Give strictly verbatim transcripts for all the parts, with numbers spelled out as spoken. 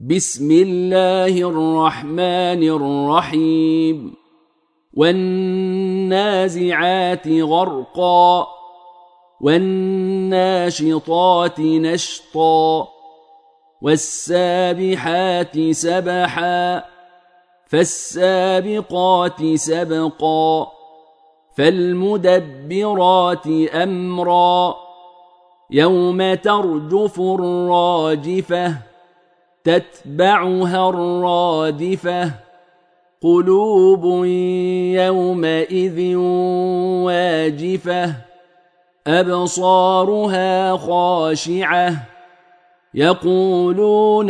بسم الله الرحمن الرحيم والنازعات غرقا والناشطات نشطا والسابحات سبحا فالسابقات سبقا فالمدبرات أمرا يوم ترجف الراجفة تتبعها الرادفة قلوب يومئذ واجفة أبصارها خاشعة يقولون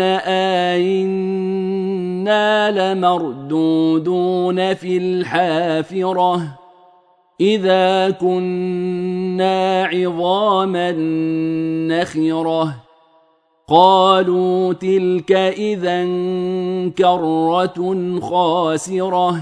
أئنا لمردودون في الحافرة إذا كنا عظاما نخرة قالوا تلك إذا كرة خاسرة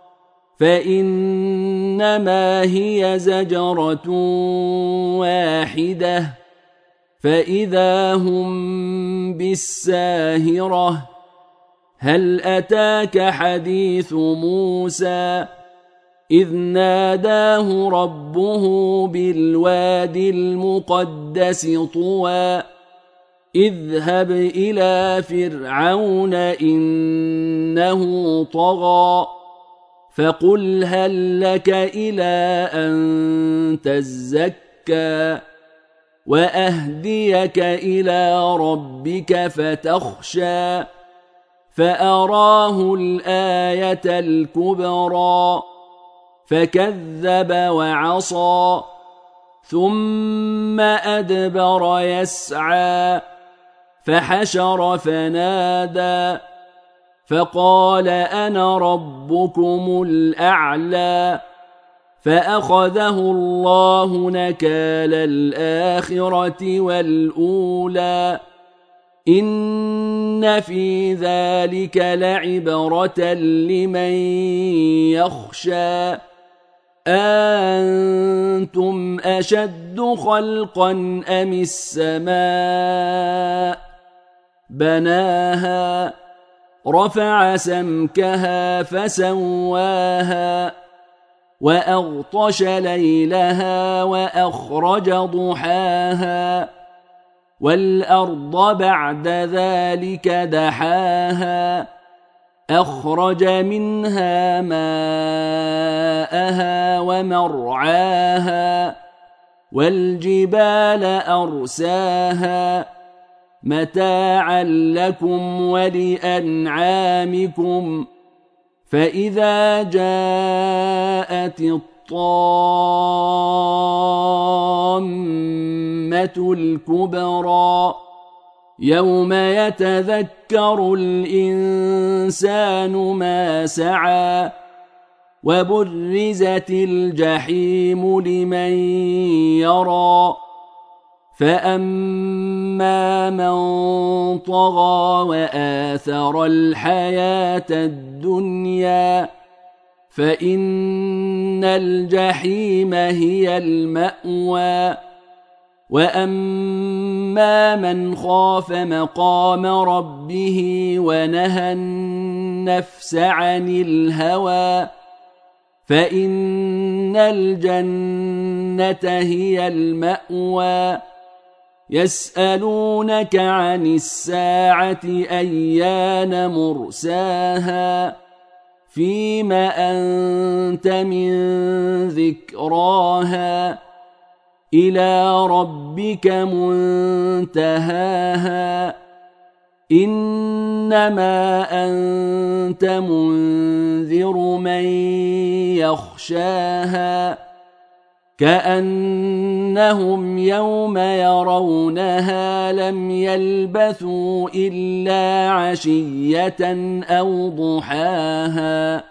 فإنما هي زجرة واحدة فإذا هم بالساهرة هل أتاك حديث موسى إذ ناداه ربه بالواد المقدس طوى اذهب إلى فرعون إنه طغى فقل هل لك إلى أن تزكى وأهديك إلى ربك فتخشى فأراه الآية الكبرى فكذب وعصى ثم أدبر يسعى فحشر فنادى فقال أنا ربكم الأعلى فأخذه الله نكال الآخرة والأولى إن في ذلك لعبرة لمن يخشى أأنتم أشد خلقا أم السماء بناها رفع سمكها فسواها وأغطش ليلها وأخرج ضحاها والأرض بعد ذلك دحاها أخرج منها ماءها ومرعاها والجبال أرساها متاعا لكم ولأنعامكم فإذا جاءت الطامة الكبرى يوم يتذكر الإنسان ما سعى وبرزت الجحيم لمن يرى فأما من طغى وآثر الحياة الدنيا فإن الجحيم هي المأوى وأما من خاف مقام ربه ونهى النفس عن الهوى فإن الجنة هي المأوى يسألونك عن الساعة أيان مرساها فيم أنت من ذكراها إلى ربك منتهاها إنما أنت منذر من يخشاها كأنهم يوم يرونها لم يلبثوا إلا عشية أو ضحاها